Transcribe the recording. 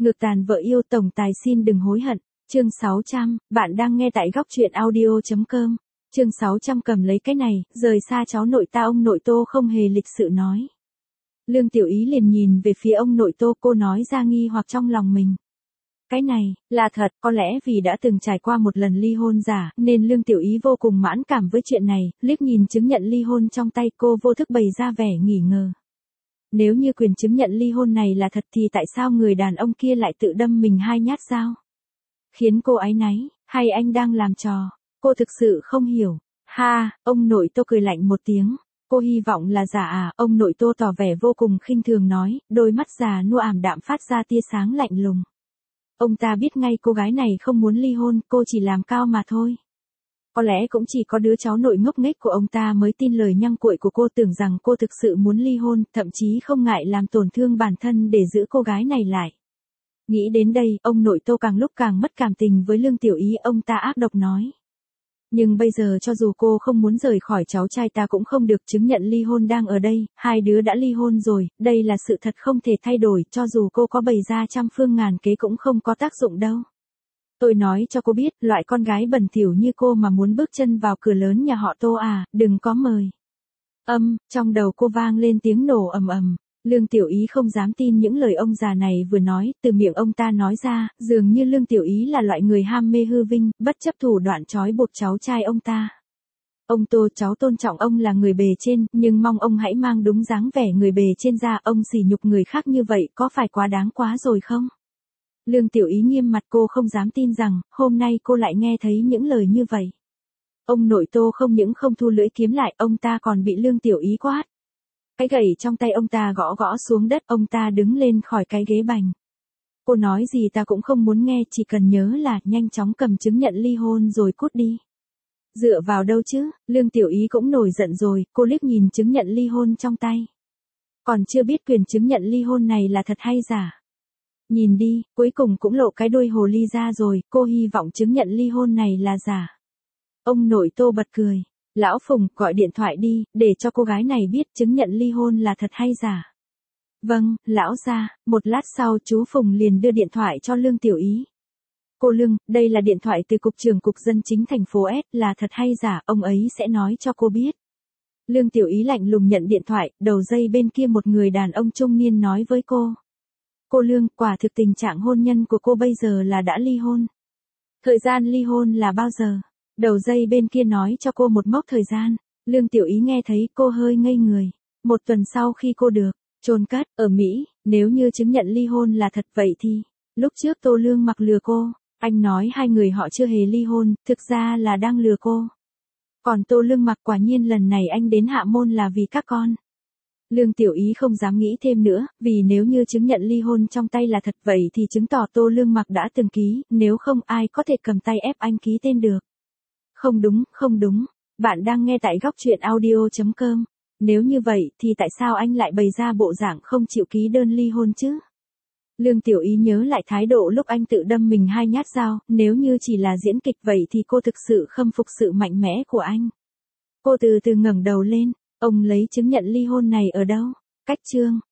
Ngược tàn vợ yêu tổng tài xin đừng hối hận. Chương 600, bạn đang nghe tại góc truyện audio.com. Chương 600 cầm lấy cái này, rời xa cháu nội ta. Ông nội Tô không hề lịch sự nói. Lương Tiểu Ý liền nhìn về phía ông nội Tô, cô nói ra nghi hoặc trong lòng mình. Cái này, là thật, có lẽ vì đã từng trải qua một lần ly hôn giả, nên Lương Tiểu Ý vô cùng mãn cảm với chuyện này, liếc nhìn chứng nhận ly hôn trong tay cô vô thức bày ra vẻ nghỉ ngờ. Nếu như quyền chứng nhận ly hôn này là thật thì tại sao người đàn ông kia lại tự đâm mình 2 nhát dao? Khiến cô áy náy, hay anh đang làm trò? Cô thực sự không hiểu. Ha, ông nội Tô cười lạnh một tiếng. Cô hy vọng là giả à? Ông nội Tô tỏ vẻ vô cùng khinh thường nói, đôi mắt già nua ảm đạm phát ra tia sáng lạnh lùng. Ông ta biết ngay cô gái này không muốn ly hôn, cô chỉ làm cao mà thôi. Có lẽ cũng chỉ có đứa cháu nội ngốc nghếch của ông ta mới tin lời nhăng cuội của cô, tưởng rằng cô thực sự muốn ly hôn, thậm chí không ngại làm tổn thương bản thân để giữ cô gái này lại. Nghĩ đến đây, ông nội Tô càng lúc càng mất cảm tình với Lương Tiểu Ý, ông ta ác độc nói. Nhưng bây giờ cho dù cô không muốn rời khỏi cháu trai ta cũng không được, chứng nhận ly hôn đang ở đây, hai đứa đã ly hôn rồi, đây là sự thật không thể thay đổi, cho dù cô có bày ra trăm phương ngàn kế cũng không có tác dụng đâu. Tôi nói cho cô biết, loại con gái bẩn thỉu như cô mà muốn bước chân vào cửa lớn nhà họ Tô à, đừng có mời. Trong đầu cô vang lên tiếng nổ ầm ầm. Lương Tiểu Ý không dám tin những lời ông già này vừa nói, từ miệng ông ta nói ra, dường như Lương Tiểu Ý là loại người ham mê hư vinh, bất chấp thủ đoạn trói buộc cháu trai ông ta. Ông Tô, cháu tôn trọng ông là người bề trên, nhưng mong ông hãy mang đúng dáng vẻ người bề trên ra, ông sỉ nhục người khác như vậy có phải quá đáng quá rồi không? Lương Tiểu Ý nghiêm mặt, cô không dám tin rằng, hôm nay cô lại nghe thấy những lời như vậy. Ông nội Tô không những không thu lưỡi kiếm lại, ông ta còn bị Lương Tiểu Ý quát. Cái gậy trong tay ông ta gõ gõ xuống đất, ông ta đứng lên khỏi cái ghế bành. Cô nói gì ta cũng không muốn nghe, chỉ cần nhớ là nhanh chóng cầm chứng nhận ly hôn rồi cút đi. Dựa vào đâu chứ? Lương Tiểu Ý cũng nổi giận rồi, cô liếc nhìn chứng nhận ly hôn trong tay. Còn chưa biết quyền chứng nhận ly hôn này là thật hay giả. Nhìn đi, cuối cùng cũng lộ cái đuôi hồ ly ra rồi, cô hy vọng chứng nhận ly hôn này là giả. Ông nội Tô bật cười. Lão Phùng, gọi điện thoại đi, để cho cô gái này biết chứng nhận ly hôn là thật hay giả. Vâng, lão gia. Một lát sau chú Phùng liền đưa điện thoại cho Lương Tiểu Ý. Cô Lương, đây là điện thoại từ Cục trưởng Cục Dân chính thành phố S, là thật hay giả, ông ấy sẽ nói cho cô biết. Lương Tiểu Ý lạnh lùng nhận điện thoại, đầu dây bên kia một người đàn ông trung niên nói với cô. Cô Lương, quả thực tình trạng hôn nhân của cô bây giờ là đã ly hôn. Thời gian ly hôn là bao giờ? Đầu dây bên kia nói cho cô một mốc thời gian. Lương Tiểu Ý nghe thấy cô hơi ngây người. 1 tuần sau khi cô được chôn cất ở Mỹ, nếu như chứng nhận ly hôn là thật vậy thì, lúc trước Tô Lương Mặc lừa cô, anh nói hai người họ chưa hề ly hôn, thực ra là đang lừa cô. Còn Tô Lương Mặc quả nhiên lần này anh đến Hạ Môn là vì các con. Lương Tiểu Ý không dám nghĩ thêm nữa, vì nếu như chứng nhận ly hôn trong tay là thật vậy thì chứng tỏ Tô Lương Mặc đã từng ký, nếu không ai có thể cầm tay ép anh ký tên được. Không đúng, bạn đang nghe tại góc truyện audio.com. Nếu như vậy thì tại sao anh lại bày ra bộ dạng không chịu ký đơn ly hôn chứ? Lương Tiểu Ý nhớ lại thái độ lúc anh tự đâm mình 2 nhát dao, nếu như chỉ là diễn kịch vậy thì cô thực sự khâm phục sự mạnh mẽ của anh. Cô từ từ ngẩng đầu lên, ông lấy chứng nhận ly hôn này ở đâu? Cách chương